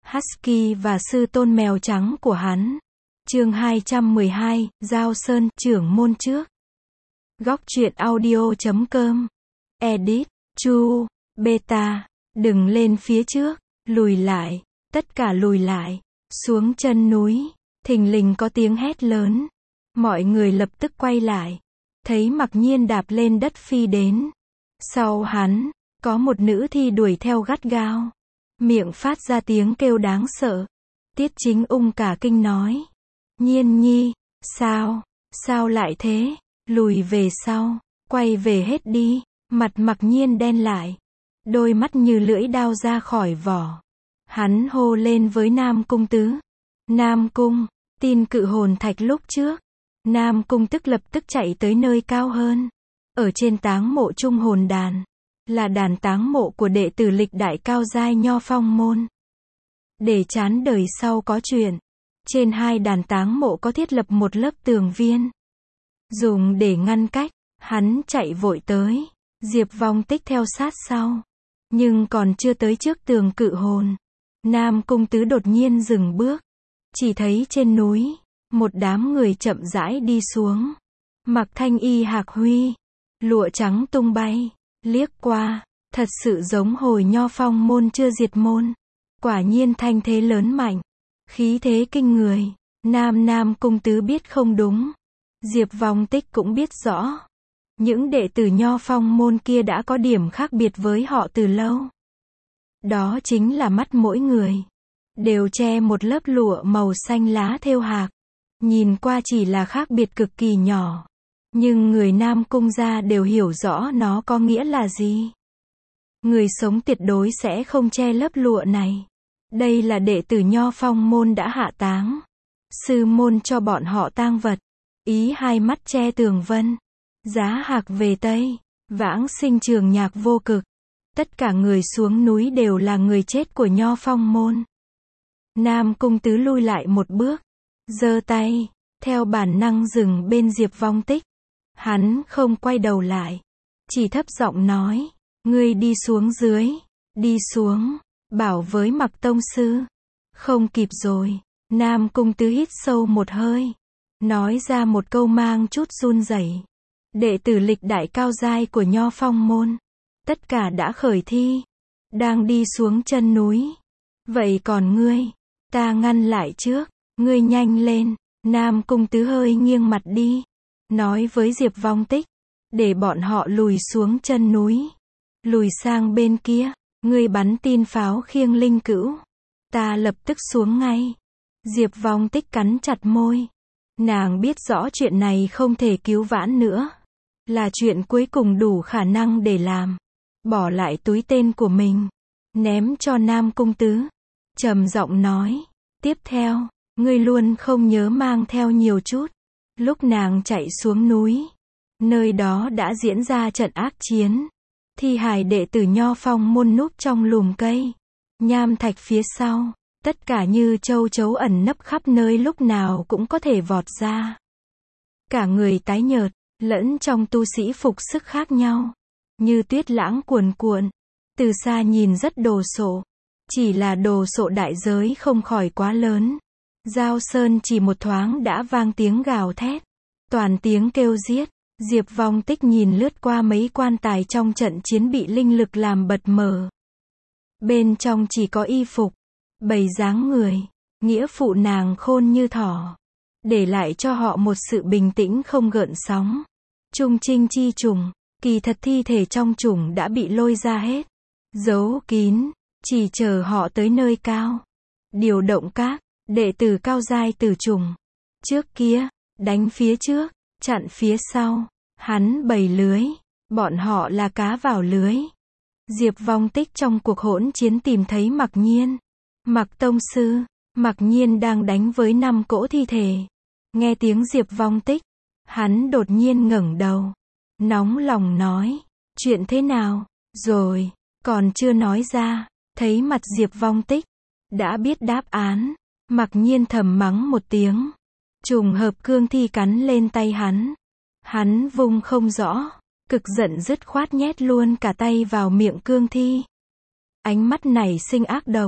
Husky và sư tôn mèo trắng của hắn. Chương 212, Giao Sơn, trưởng môn trước. Góc truyện audio.com. Edit, Chu, Beta, đừng lên phía trước, lùi lại, tất cả lùi lại. Xuống chân núi, thình lình có tiếng hét lớn. Mọi người lập tức quay lại, thấy Mặc Nhiên đạp lên đất phi đến. Sau hắn, có một nữ thi đuổi theo gắt gao, miệng phát ra tiếng kêu đáng sợ. Tiết Chính Ung cả kinh nói: Nhiên nhi, sao lại thế? Lùi về sau, quay về hết đi. Mặt Mặc Nhiên đen lại, đôi mắt như lưỡi đao ra khỏi vỏ. Hắn hô lên với Nam Cung Tứ: Nam Cung, tin cự hồn thạch lúc trước. Nam Cung tức lập tức chạy tới nơi cao hơn. Ở trên táng mộ trung hồn đàn, là đàn táng mộ của đệ tử lịch đại cao giai Nho Phong môn. Để chán đời sau có chuyện, trên hai đàn táng mộ có thiết lập một lớp tường viên, dùng để ngăn cách. Hắn chạy vội tới, Diệp Vong Tích theo sát sau, nhưng còn chưa tới trước tường cự hồn, Nam Cung Tứ đột nhiên dừng bước. Chỉ thấy trên núi, một đám người chậm rãi đi xuống, mặc thanh y hạc huy, lụa trắng tung bay, liếc qua, thật sự giống hồi Nho Phong môn chưa diệt môn. Quả nhiên thanh thế lớn mạnh, khí thế kinh người. Nam Cung Tứ biết không đúng, Diệp Vong Tích cũng biết rõ. Những đệ tử Nho Phong môn kia đã có điểm khác biệt với họ từ lâu. Đó chính là mắt mỗi người đều che một lớp lụa màu xanh lá thêu hạc. Nhìn qua chỉ là khác biệt cực kỳ nhỏ, nhưng người Nam Cung gia đều hiểu rõ nó có nghĩa là gì. Người sống tuyệt đối sẽ không che lớp lụa này. Đây là đệ tử Nho Phong môn đã hạ táng, sư môn cho bọn họ tang vật. Ý hai mắt che tường vân, giá hạc về Tây, vãng sinh trường nhạc vô cực. Tất cả người xuống núi đều là người chết của Nho Phong môn. Nam Cung Tứ lui lại một bước, giơ tay, theo bản năng dừng bên Diệp Vong Tích. Hắn không quay đầu lại, chỉ thấp giọng nói: Ngươi đi xuống dưới, đi xuống, bảo với Mặc tông sư. Không kịp rồi. Nam Cung Tứ hít sâu một hơi, nói ra một câu mang chút run rẩy. Đệ tử lịch đại cao giai của Nho Phong môn, tất cả đã khởi thi, đang đi xuống chân núi. Vậy còn ngươi, ta ngăn lại trước, ngươi nhanh lên. Nam Cung Tứ hơi nghiêng mặt đi, nói với Diệp Vong Tích, để bọn họ lùi xuống chân núi, lùi sang bên kia. Ngươi bắn tin pháo khiêng linh cữu, ta lập tức xuống ngay. Diệp Vong Tích cắn chặt môi, nàng biết rõ chuyện này không thể cứu vãn nữa, là chuyện cuối cùng đủ khả năng để làm. Bỏ lại túi tên của mình, ném cho Nam Cung Tứ, trầm giọng nói: Tiếp theo, ngươi luôn không nhớ mang theo nhiều chút. Lúc nàng chạy xuống núi, nơi đó đã diễn ra trận ác chiến. Thi hài đệ tử Nho Phong môn núp trong lùm cây, nham thạch phía sau, tất cả như châu chấu ẩn nấp khắp nơi, lúc nào cũng có thể vọt ra. Cả người tái nhợt, lẫn trong tu sĩ phục sức khác nhau, như tuyết lãng cuồn cuộn. Từ xa nhìn rất đồ sộ, chỉ là đồ sộ đại giới không khỏi quá lớn. Giao Sơn chỉ một thoáng đã vang tiếng gào thét, toàn tiếng kêu giết. Diệp Vong Tích nhìn lướt qua mấy quan tài trong trận chiến bị linh lực làm bật mờ. Bên trong chỉ có y phục, bầy dáng người, nghĩa phụ nàng khôn như thỏ, để lại cho họ một sự bình tĩnh không gợn sóng. Trung trinh chi trùng, kỳ thật thi thể trong trùng đã bị lôi ra hết, giấu kín, chỉ chờ họ tới nơi cao. Điều động các đệ tử cao giai từ trùng. Trước kia, đánh phía trước, chặn phía sau. Hắn bày lưới, bọn họ là cá vào lưới. Diệp Vong Tích trong cuộc hỗn chiến tìm thấy Mặc Nhiên. Mặc tông sư, Mặc Nhiên đang đánh với 5 cỗ thi thể. Nghe tiếng Diệp Vong Tích, hắn đột nhiên ngẩng đầu, nóng lòng nói: Chuyện thế nào rồi? Còn chưa nói ra, thấy mặt Diệp Vong Tích, đã biết đáp án. Mặc Nhiên thầm mắng một tiếng, trùng hợp cương thi cắn lên tay hắn. Hắn vung không rõ, cực giận dứt khoát nhét luôn cả tay vào miệng cương thi. Ánh mắt này sinh ác độc,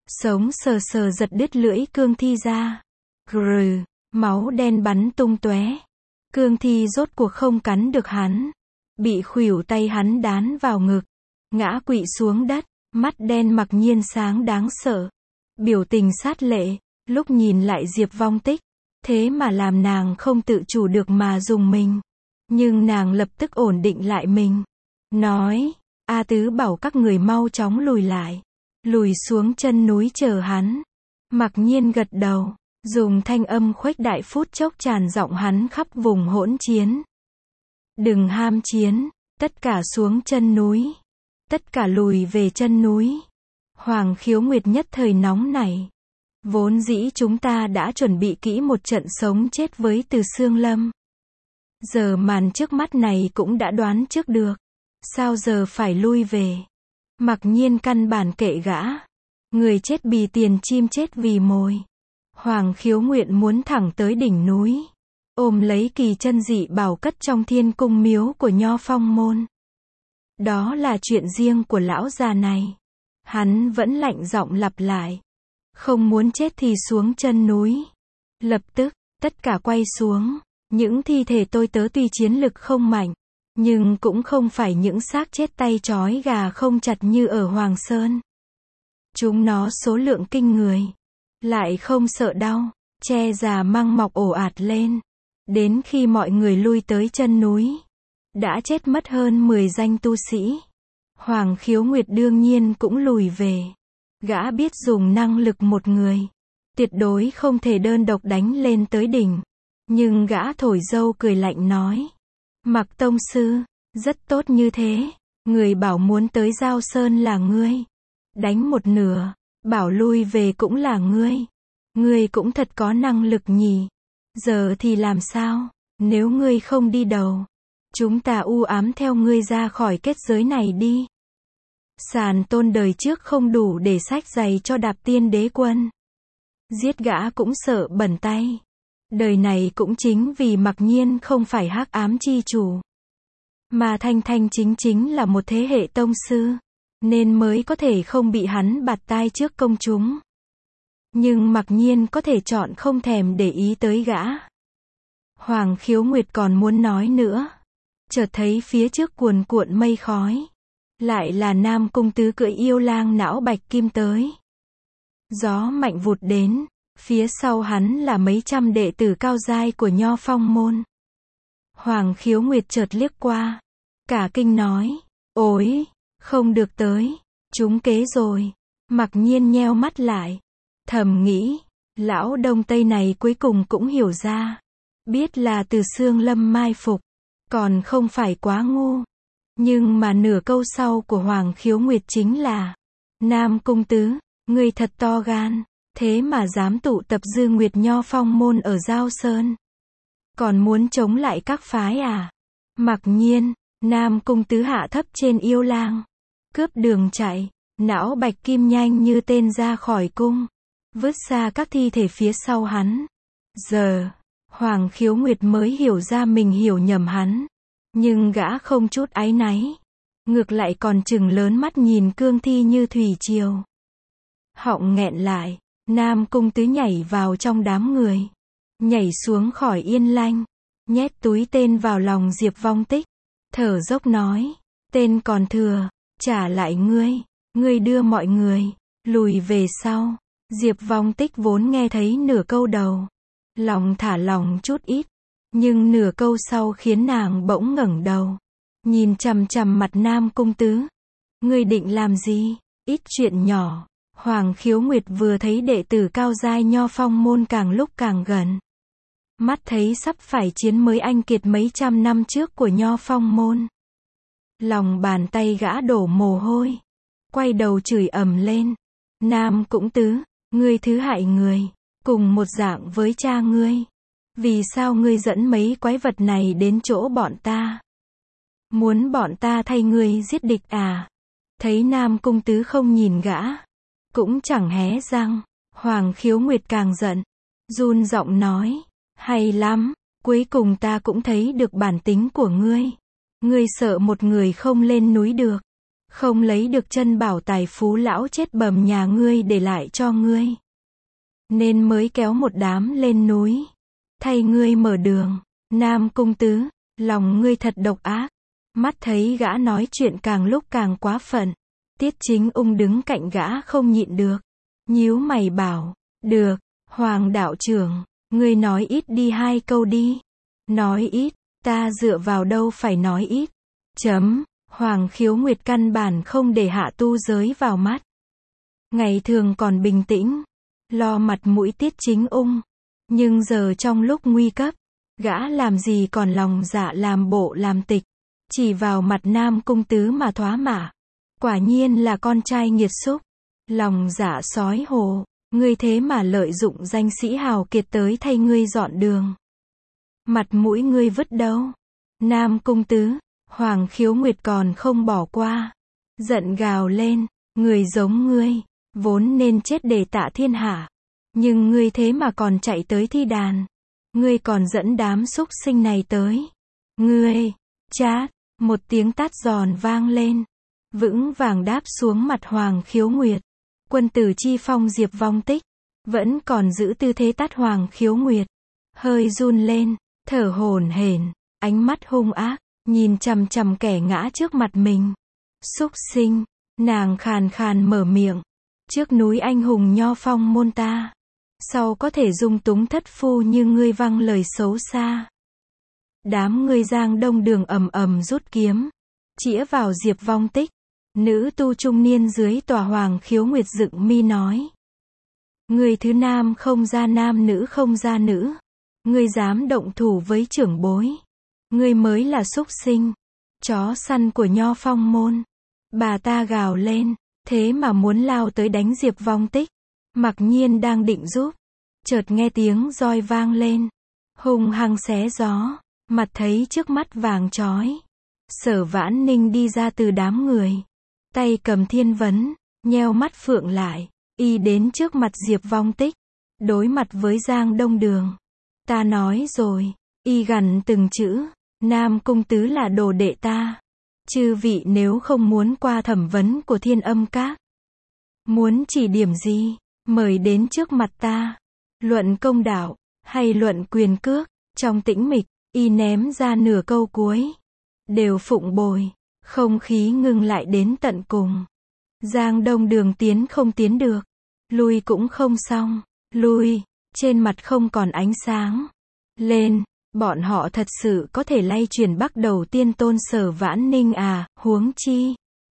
sống sờ sờ giật đứt lưỡi cương thi ra. Grừ, máu đen bắn tung tóe. Cương thi rốt cuộc không cắn được hắn. Bị khuỷu tay hắn đán vào ngực. Ngã quỵ xuống đất, mắt đen mặc nhiên sáng đáng sợ. Biểu tình sát lệ, lúc nhìn lại Diệp Vong Tích. Thế mà làm nàng không tự chủ được mà dùng mình. Nhưng nàng lập tức ổn định lại mình. Nói, A Tứ bảo các người mau chóng lùi lại. Lùi xuống chân núi chờ hắn. Mặc nhiên gật đầu, dùng thanh âm khuếch đại phút chốc tràn giọng hắn khắp vùng hỗn chiến. Đừng ham chiến, tất cả xuống chân núi. Tất cả lùi về chân núi. Hoàng Khiếu Nguyệt nhất thời nóng nảy. Vốn dĩ chúng ta đã chuẩn bị kỹ một trận sống chết với Từ Xương Lâm. Giờ màn trước mắt này cũng đã đoán trước được. Sao giờ phải lui về? Mặc nhiên căn bản kệ gã. Người chết vì tiền, chim chết vì mồi. Hoàng Khiếu Nguyện muốn thẳng tới đỉnh núi. Ôm lấy kỳ chân dị bảo cất trong thiên cung miếu của Nho Phong môn. Đó là chuyện riêng của lão già này. Hắn vẫn lạnh giọng lặp lại. Không muốn chết thì xuống chân núi. Lập tức, tất cả quay xuống. Những thi thể tôi tớ tuy chiến lực không mạnh, nhưng cũng không phải những xác chết tay trói gà không chặt như ở Hoàng Sơn. Chúng nó số lượng kinh người. Lại không sợ đau. Tre già măng mọc ồ ạt lên. Đến khi mọi người lui tới chân núi, đã chết mất hơn 10 danh tu sĩ. Hoàng Khiếu Nguyệt đương nhiên cũng lùi về. Gã biết dùng năng lực một người. Tuyệt đối không thể đơn độc đánh lên tới đỉnh. Nhưng gã thổi dâu cười lạnh nói. Mặc tông sư, rất tốt như thế. Người bảo muốn tới Giao Sơn là ngươi. Đánh một nửa, bảo lui về cũng là ngươi. Ngươi cũng thật có năng lực nhỉ. Giờ thì làm sao? Nếu ngươi không đi đầu, chúng ta u ám theo ngươi ra khỏi kết giới này đi. Sàn tôn đời trước không đủ để xách giày cho Đạp Tiên Đế Quân. Giết gã cũng sợ bẩn tay. Đời này cũng chính vì Mặc Nhiên không phải hắc ám chi chủ, mà thanh thanh chính chính là một thế hệ tông sư, nên mới có thể không bị hắn bạt tai trước công chúng. Nhưng Mặc Nhiên có thể chọn không thèm để ý tới gã. Hoàng Khiếu Nguyệt còn muốn nói nữa. Chợt thấy phía trước cuồn cuộn mây khói. Lại là Nam Cung Tứ cưỡi yêu lang não bạch kim tới. Gió mạnh vụt đến. Phía sau hắn là mấy trăm đệ tử cao giai của Nho Phong môn. Hoàng Khiếu Nguyệt chợt liếc qua. Cả kinh nói. Ôi, không được tới. Trúng kế rồi. Mặc nhiên nheo mắt lại. Thầm nghĩ. Lão Đông Tây này cuối cùng cũng hiểu ra. Biết là Từ Xương Lâm mai phục. Còn không phải quá ngu. Nhưng mà nửa câu sau của Hoàng Khiếu Nguyệt chính là. Nam Cung Tứ, ngươi thật to gan. Thế mà dám tụ tập Dư Nguyệt Nho Phong môn ở Giao Sơn. Còn muốn chống lại các phái à? Mặc nhiên, Nam Cung Tứ hạ thấp trên yêu lang. Cướp đường chạy, não bạch kim nhanh như tên ra khỏi cung. Vứt xa các thi thể phía sau hắn. Giờ, Hoàng Khiếu Nguyệt mới hiểu ra mình hiểu nhầm hắn. Nhưng gã không chút áy náy. Ngược lại còn trừng lớn mắt nhìn cương thi như thủy triều. Họng nghẹn lại. Nam Cung Tứ nhảy vào trong đám người. Nhảy xuống khỏi yên lanh. Nhét túi tên vào lòng Diệp Vong Tích. Thở dốc nói. Tên còn thừa. Trả lại ngươi. Ngươi đưa mọi người. Lùi về sau. Diệp Vong Tích vốn nghe thấy nửa câu đầu. Lòng thả lòng chút ít. Nhưng nửa câu sau khiến nàng bỗng ngẩng đầu. Nhìn chằm chằm mặt Nam Cung Tứ. Ngươi định làm gì? Ít chuyện nhỏ. Hoàng Khiếu Nguyệt vừa thấy đệ tử cao giai Nho Phong môn càng lúc càng gần. Mắt thấy sắp phải chiến mới anh kiệt mấy trăm năm trước của Nho Phong môn. Lòng bàn tay gã đổ mồ hôi. Quay đầu chửi ầm lên. Nam Cung Tứ, ngươi thứ hại người. Cùng một dạng với cha ngươi. Vì sao ngươi dẫn mấy quái vật này đến chỗ bọn ta? Muốn bọn ta thay ngươi giết địch à? Thấy Nam Cung Tứ không nhìn gã. Cũng chẳng hé răng. Hoàng Khiếu Nguyệt càng giận. Run giọng nói. Hay lắm. Cuối cùng ta cũng thấy được bản tính của ngươi. Ngươi sợ một người không lên núi được. không lấy được chân bảo tài phú lão chết bầm nhà ngươi để lại cho ngươi. Nên mới kéo một đám lên núi, thay ngươi mở đường. Nam Cung Tứ, lòng ngươi thật độc ác. Mắt thấy gã nói chuyện càng lúc càng quá phận. Tiết Chính Ung đứng cạnh gã không nhịn được. Nhíu mày bảo, được, Hoàng đạo trưởng, ngươi nói ít đi 2 câu đi. Nói ít, ta dựa vào đâu phải nói ít. Hoàng Khiếu Nguyệt căn bản không để Hạ Tu Giới vào mắt. Ngày thường còn bình tĩnh, lo mặt mũi Tiết Chính Ung. Nhưng giờ trong lúc nguy cấp, gã làm gì còn lòng dạ làm bộ làm tịch. Chỉ vào mặt Nam Cung Tứ mà thoá mạ. Quả nhiên là con trai nghiệt xúc. Lòng dạ sói hồ, ngươi thế mà lợi dụng danh sĩ hào kiệt tới thay ngươi dọn đường. Mặt mũi ngươi vứt đâu? Nam Cung Tứ, Hoàng Khiếu Nguyệt còn không bỏ qua. Giận gào lên, người giống ngươi, vốn nên chết để tạ thiên hạ. Nhưng ngươi thế mà còn chạy tới thi đàn. Ngươi còn dẫn đám súc sinh này tới. Ngươi, chát, một tiếng tát giòn vang lên. Vững vàng đáp xuống mặt Hoàng Khiếu Nguyệt. Quân tử chi phong Diệp Vong Tích, vẫn còn giữ tư thế tát Hoàng Khiếu Nguyệt. Hơi run lên, thở hổn hển, ánh mắt hung ác, nhìn chằm chằm kẻ ngã trước mặt mình. Súc sinh, nàng khàn khàn mở miệng. Trước núi anh hùng Nho Phong môn ta, sau có thể dung túng thất phu như ngươi văng lời xấu xa. Đám ngươi Giang Đông Đường ầm ầm rút kiếm, chĩa vào Diệp Vong Tích. Nữ tu trung niên dưới tòa Hoàng Khiếu Nguyệt dựng mi nói. Người thứ nam không ra nam, nữ không ra nữ. Ngươi dám động thủ với trưởng bối. Ngươi mới là súc sinh, chó săn của Nho Phong môn. Bà ta gào lên, thế mà muốn lao tới đánh Diệp Vong Tích. Mặc Nhiên đang định giúp, chợt nghe tiếng roi vang lên, hung hăng xé gió, mặt thấy trước mắt vàng chói. Sở Vãn Ninh đi ra từ đám người, tay cầm thiên vấn, nheo mắt phượng lại, y đến trước mặt Diệp Vong Tích, đối mặt với Giang Đông Đường. Ta nói rồi, y gằn từng chữ, Nam Cung Tứ là đồ đệ ta. Chư vị nếu không muốn qua thẩm vấn của Thiên Âm Các, muốn chỉ điểm gì, mời đến trước mặt ta. Luận công đạo, hay luận quyền cước, trong tĩnh mịch, y ném ra nửa câu cuối. Đều phụng bồi, không khí ngưng lại đến tận cùng. Giang Đông Đường tiến không tiến được, lui cũng không xong, lui, trên mặt không còn ánh sáng. Lên, bọn họ thật sự có thể lay chuyển Bắc Đầu Tiên Tôn Sở Vãn Ninh à, huống chi.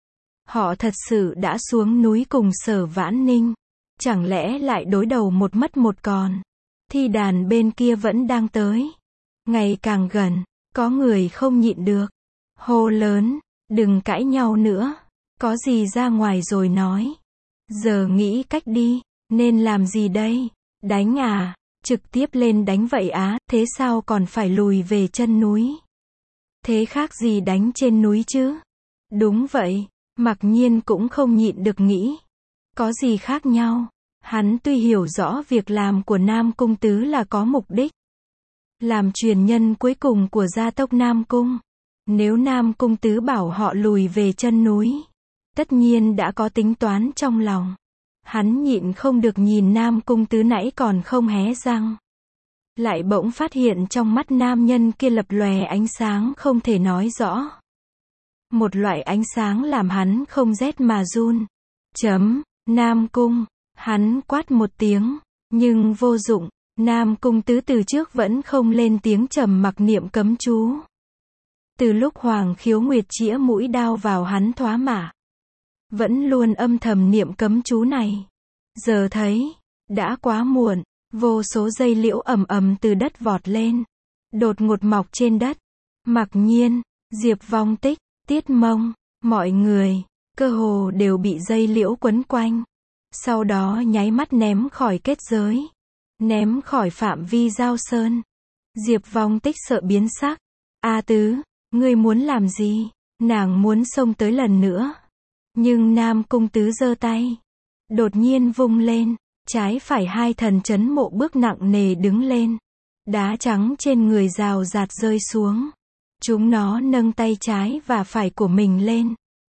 Họ thật sự đã xuống núi cùng Sở Vãn Ninh. Chẳng lẽ lại đối đầu một mất một còn. Thi đàn bên kia vẫn đang tới. Ngày càng gần, có người không nhịn được. Hô lớn, đừng cãi nhau nữa. Có gì ra ngoài rồi nói. Giờ nghĩ cách đi, nên làm gì đây? Đánh à? Trực tiếp lên đánh vậy á, thế sao còn phải lùi về chân núi? Thế khác gì đánh trên núi chứ? Đúng vậy, Mặc Nhiên cũng không nhịn được nghĩ. Có gì khác nhau? Hắn tuy hiểu rõ việc làm của Nam Cung Tứ là có mục đích. Làm truyền nhân cuối cùng của gia tộc Nam Cung. Nếu Nam Cung Tứ bảo họ lùi về chân núi, tất nhiên đã có tính toán trong lòng. Hắn nhịn không được nhìn Nam Cung Tứ nãy còn không hé răng. Lại bỗng phát hiện trong mắt nam nhân kia lập lòe ánh sáng không thể nói rõ. Một loại ánh sáng làm hắn không rét mà run. Nam Cung, hắn quát một tiếng, nhưng vô dụng. Nam Cung Tứ từ trước vẫn không lên tiếng trầm mặc niệm cấm chú. Từ lúc Hoàng Khiếu Nguyệt chĩa mũi đao vào hắn thoá mạ, vẫn luôn âm thầm niệm cấm chú này. Giờ thấy, đã quá muộn, vô số dây liễu ầm ầm từ đất vọt lên, đột ngột mọc trên đất. Mặc Nhiên, Diệp Vong Tích, Tiết Mông, mọi người, cơ hồ đều bị dây liễu quấn quanh. Sau đó nháy mắt ném khỏi kết giới, ném khỏi phạm vi giao sơn. Diệp Vong Tích sợ biến sắc. A Tứ, ngươi muốn làm gì? Nàng muốn xông tới lần nữa. Nhưng Nam Cung Tứ giơ tay, đột nhiên vung lên, trái phải hai thần trấn mộ bước nặng nề đứng lên. Đá trắng trên người rào rạt rơi xuống. Chúng nó nâng tay trái và phải của mình lên,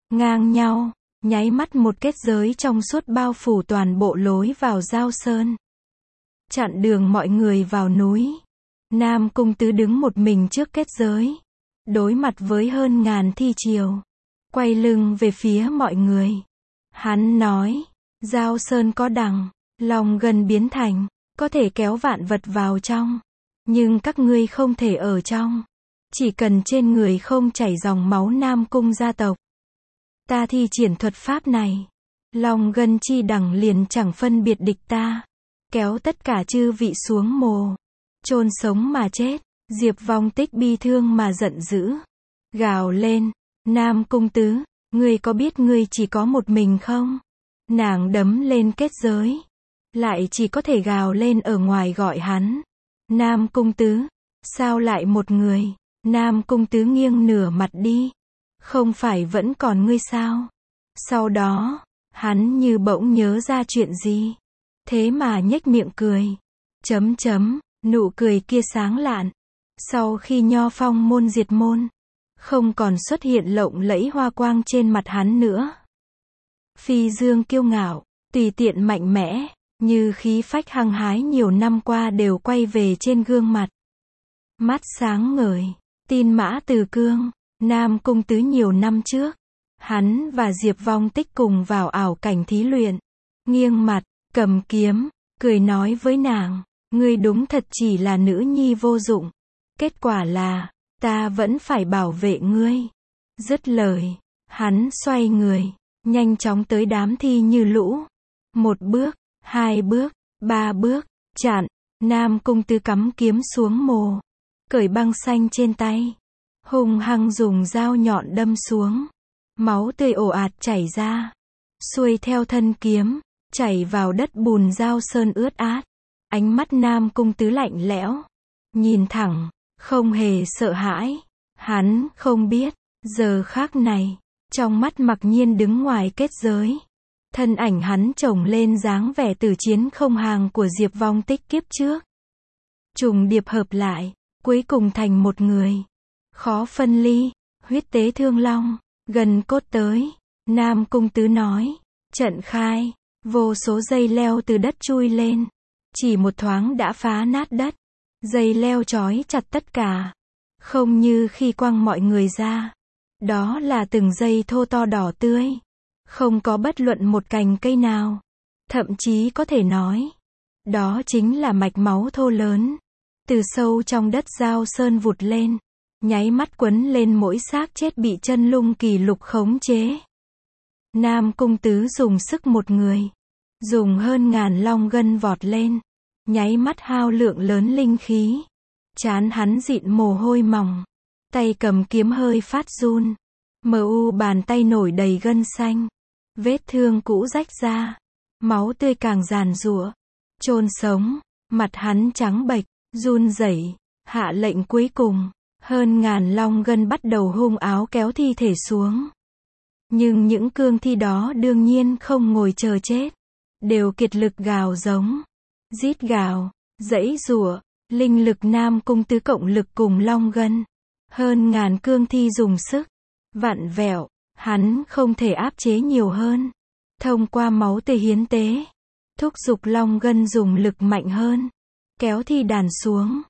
ngang nhau, nháy mắt một kết giới trong suốt bao phủ toàn bộ lối vào Giao Sơn. Chặn đường mọi người vào núi. Nam Cung Tứ đứng một mình trước kết giới, đối mặt với hơn ngàn thi triều, quay lưng về phía mọi người. Hắn nói, Giao Sơn có đằng, Long Ngân biến thành, có thể kéo vạn vật vào trong, nhưng các ngươi không thể ở trong. Chỉ cần trên người không chảy dòng máu Nam Cung gia tộc, ta thi triển thuật pháp này, Long Ngân chi đằng liền chẳng phân biệt địch ta, kéo tất cả chư vị xuống mồ, chôn sống mà chết. Diệp Vong Tích bi thương mà giận dữ, gào lên, Nam Cung Tứ, ngươi có biết ngươi chỉ có một mình không? Nàng đấm lên kết giới, lại chỉ có thể gào lên ở ngoài gọi hắn, Nam Cung Tứ, sao lại một người? Nam Cung Tứ nghiêng nửa mặt đi, không phải vẫn còn ngươi sao? Sau đó, hắn như bỗng nhớ ra chuyện gì, thế mà nhếch miệng cười, nụ cười kia sáng lạn. Sau khi Nho Phong môn diệt môn, không còn xuất hiện lộng lẫy hoa quang trên mặt hắn nữa. Phi dương kiêu ngạo, tùy tiện mạnh mẽ, như khí phách hăng hái nhiều năm qua đều quay về trên gương mặt. Mắt sáng ngời, tin Mã Từ Cương, Nam Cung Tứ nhiều năm trước, hắn và Diệp Vong Tích cùng vào ảo cảnh thí luyện, nghiêng mặt, cầm kiếm, cười nói với nàng, ngươi đúng thật chỉ là nữ nhi vô dụng. Kết quả là, ta vẫn phải bảo vệ ngươi. Dứt lời, hắn xoay người, nhanh chóng tới đám thi như lũ. Một bước, hai bước, ba bước, chặn, Nam Cung Tứ cắm kiếm xuống mồ, cởi băng xanh trên tay, hung hăng dùng dao nhọn đâm xuống. Máu tươi ồ ạt chảy ra, xuôi theo thân kiếm, chảy vào đất bùn Giao Sơn ướt át. Ánh mắt Nam Cung Tứ lạnh lẽo, nhìn thẳng, không hề sợ hãi. Hắn không biết, giờ khắc này, trong mắt mặc nhiên đứng ngoài kết giới, thân ảnh hắn chồng lên dáng vẻ tử chiến không hàng của Diệp Vong Tích kiếp trước. Trùng điệp hợp lại, cuối cùng thành một người. Khó phân ly, huyết tế thương long, gần cốt tới. Nam Cung Tứ nói, trận khai, vô số dây leo từ đất chui lên. Chỉ một thoáng đã phá nát đất. Dây leo trói chặt tất cả. Không như khi quăng mọi người ra. Đó là từng dây thô to đỏ tươi. Không có bất luận một cành cây nào. Thậm chí có thể nói, đó chính là mạch máu thô lớn. Từ sâu trong đất Giao Sơn vụt lên. Nháy mắt quấn lên mỗi xác chết bị chân lung kỳ lục khống chế. Nam Cung Tứ dùng sức một người. Dùng hơn ngàn long ngân vọt lên. Nháy mắt hao lượng lớn linh khí. Trán hắn dịn mồ hôi mỏng. Tay cầm kiếm hơi phát run. Bàn tay nổi đầy gân xanh. Vết thương cũ rách ra. Máu tươi càng giàn giụa. Chôn sống. Mặt hắn trắng bệch, run rẩy, hạ lệnh cuối cùng. Hơn ngàn long ngân bắt đầu hung áo kéo thi thể xuống. Nhưng những cương thi đó đương nhiên không ngồi chờ chết. Đều kiệt lực gào giống. Rít gào, giãy giụa, linh lực Nam Cung Tứ cộng lực cùng long ngân. Hơn ngàn cương thi dùng sức, vặn vẹo, hắn không thể áp chế nhiều hơn. Thông qua máu tươi hiến tế, thúc giục long ngân dùng lực mạnh hơn. Kéo thi đàn xuống,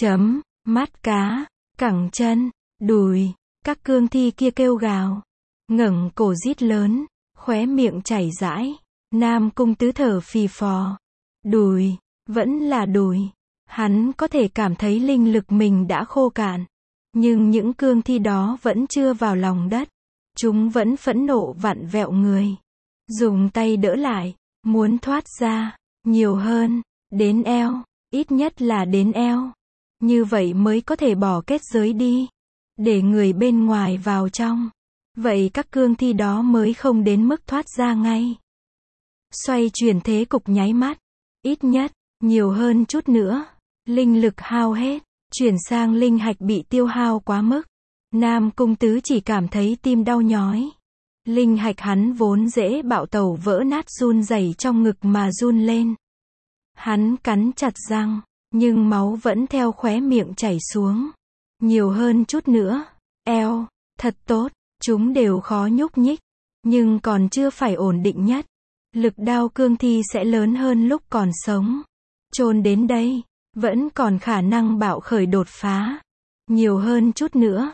mắt cá, cẳng chân, đùi, các cương thi kia kêu gào. Ngẩng cổ rít lớn, khóe miệng chảy rãi. Nam Cung Tứ thở phì phò. Đùi, vẫn là đùi. Hắn có thể cảm thấy linh lực mình đã khô cạn. Nhưng những cương thi đó vẫn chưa vào lòng đất. Chúng vẫn phẫn nộ vặn vẹo người. Dùng tay đỡ lại, muốn thoát ra, nhiều hơn, đến eo, ít nhất là đến eo. Như vậy mới có thể bỏ kết giới đi. Để người bên ngoài vào trong. Vậy các cương thi đó mới không đến mức thoát ra ngay. Xoay chuyển thế cục nháy mắt. Ít nhất, nhiều hơn chút nữa. Linh lực hao hết, chuyển sang linh hạch bị tiêu hao quá mức. Nam Cung Tứ chỉ cảm thấy tim đau nhói. Linh hạch hắn vốn dễ bạo tẩu vỡ nát run rẩy trong ngực mà run lên. Hắn cắn chặt răng, nhưng máu vẫn theo khóe miệng chảy xuống. Nhiều hơn chút nữa. Eo, thật tốt, chúng đều khó nhúc nhích. nhưng còn chưa phải ổn định nhất. Lực đao cương thi sẽ lớn hơn lúc còn sống. Chôn đến đây, vẫn còn khả năng bạo khởi đột phá. Nhiều hơn chút nữa.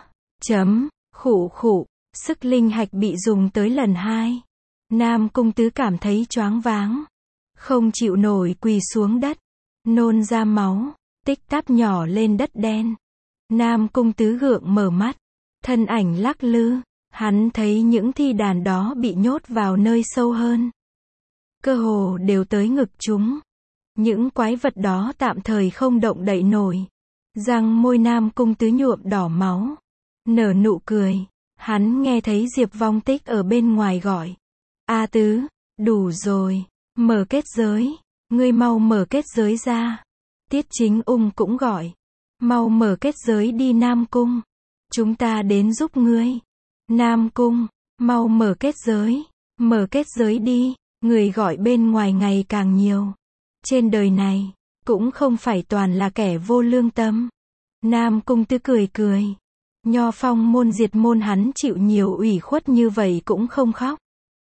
Khụ khụ, sức linh hạch bị dùng tới lần 2. Nam Cung Tứ cảm thấy choáng váng. Không chịu nổi quỳ xuống đất. Nôn ra máu, tích tắp nhỏ lên đất đen. Nam Cung Tứ gượng mở mắt. Thân ảnh lắc lư. Hắn thấy những thi đàn đó bị nhốt vào nơi sâu hơn. Cơ hồ đều tới ngực chúng. Những quái vật đó tạm thời không động đậy nổi. Răng môi Nam Cung Tứ nhuộm đỏ máu. Nở nụ cười. Hắn nghe thấy Diệp Vong Tích ở bên ngoài gọi. A Tứ, đủ rồi. Mở kết giới. Ngươi mau mở kết giới ra. Tiết Chính Ung cũng gọi. Mau mở kết giới đi Nam Cung. Chúng ta đến giúp ngươi. Nam Cung, mau mở kết giới. Mở kết giới đi. Người gọi bên ngoài ngày càng nhiều. Trên đời này, cũng không phải toàn là kẻ vô lương tâm. Nam Cung Tứ cười cười. Nho Phong môn diệt môn hắn chịu nhiều ủy khuất như vậy cũng không khóc.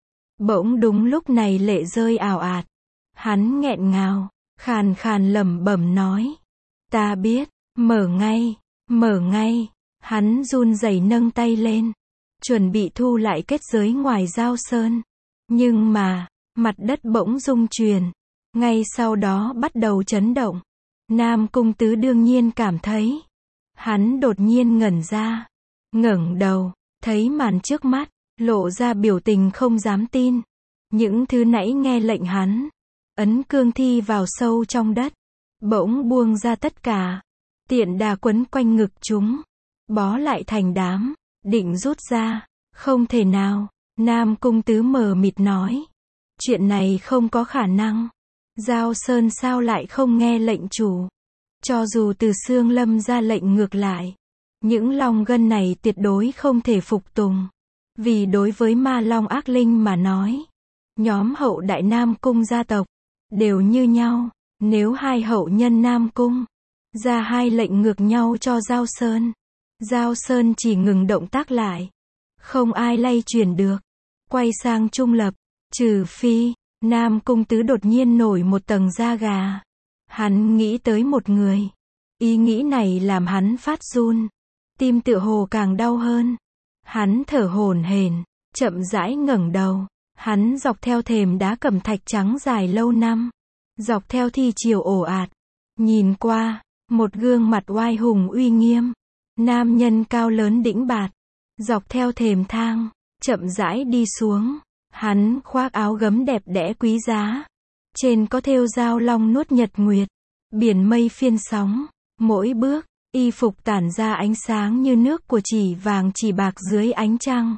Bỗng đúng lúc này lệ rơi ào ạt. Hắn nghẹn ngào, khàn khàn lẩm bẩm nói. Ta biết, mở ngay, mở ngay. Hắn run rẩy nâng tay lên. Chuẩn bị thu lại kết giới ngoài Giao Sơn. Nhưng mà, mặt đất bỗng rung chuyển. Ngay sau đó bắt đầu chấn động. Nam Cung Tứ đương nhiên cảm thấy. Hắn đột nhiên ngẩn ra. Ngẩng đầu, thấy màn trước mắt, lộ ra biểu tình không dám tin. Những thứ nãy nghe lệnh hắn ấn cương thi vào sâu trong đất, bỗng buông ra tất cả. Tiện đà quấn quanh ngực chúng, bó lại thành đám, định rút ra. Không thể nào, Nam Cung Tứ mờ mịt nói. Chuyện này không có khả năng. Giao Sơn sao lại không nghe lệnh chủ? Cho dù Từ Xương Lâm ra lệnh ngược lại, những long gân này tuyệt đối không thể phục tùng. Vì đối với ma long ác linh mà nói, nhóm hậu đại Nam Cung gia tộc đều như nhau. Nếu hai hậu nhân Nam Cung ra hai lệnh ngược nhau cho Giao Sơn, Giao Sơn chỉ ngừng động tác lại, không ai lay chuyển được. Quay sang trung lập, trừ phi Nam Cung Tứ đột nhiên nổi một tầng da gà. Hắn nghĩ tới một người. Ý nghĩ này làm hắn phát run. Tim tựa hồ càng đau hơn. Hắn thở hổn hển, chậm rãi ngẩng đầu. Hắn dọc theo thềm đá cẩm thạch trắng dài lâu năm. Dọc theo thi chiều ồ ạt. Nhìn qua, một gương mặt oai hùng uy nghiêm. Nam nhân cao lớn đĩnh bạt. Dọc theo thềm thang, chậm rãi đi xuống. Hắn khoác áo gấm đẹp đẽ quý giá. Trên có thêu giao long nuốt nhật nguyệt. Biển mây phiên sóng. Mỗi bước, y phục tản ra ánh sáng như nước của chỉ vàng chỉ bạc dưới ánh trăng.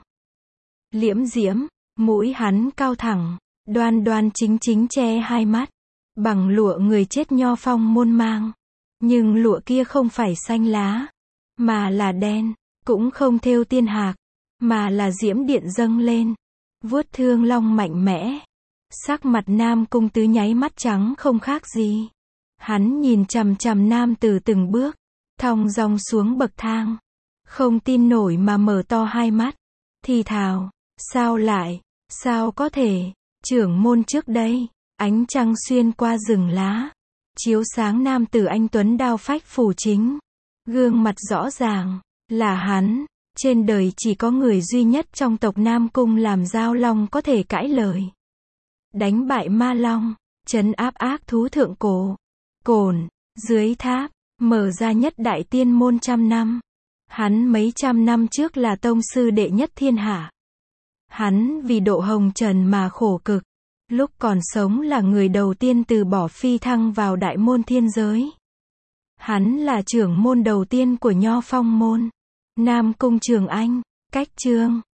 Liễm diễm, mũi hắn cao thẳng, đoan đoan chính chính che hai mắt. Bằng lụa người chết Nho Phong môn mang. Nhưng lụa kia không phải xanh lá, mà là đen. Cũng không thêu tiên hạc, mà là diễm điện dâng lên. Vuốt thương long mạnh mẽ. Sắc mặt Nam Cung Tứ nháy mắt trắng không khác gì. Hắn nhìn chằm chằm nam tử từng bước, thong dong xuống bậc thang. Không tin nổi mà mở to hai mắt. Thì thào, sao có thể, trưởng môn trước đây. Ánh trăng xuyên qua rừng lá, chiếu sáng nam tử anh tuấn đao phách phủ chính. Gương mặt rõ ràng, là hắn. Trên đời chỉ có người duy nhất trong tộc Nam Cung làm Giao Long có thể cãi lời. Đánh bại ma long, trấn áp ác thú thượng cổ. Cồn, dưới tháp, mở ra nhất đại tiên môn 100 năm. Hắn mấy trăm năm trước là tông sư đệ nhất thiên hạ. Hắn vì độ hồng trần mà khổ cực. Lúc còn sống là người đầu tiên từ bỏ phi thăng vào đại môn thiên giới. Hắn là trưởng môn đầu tiên của Nho Phong môn. Nam Cung Trường Anh, cách chương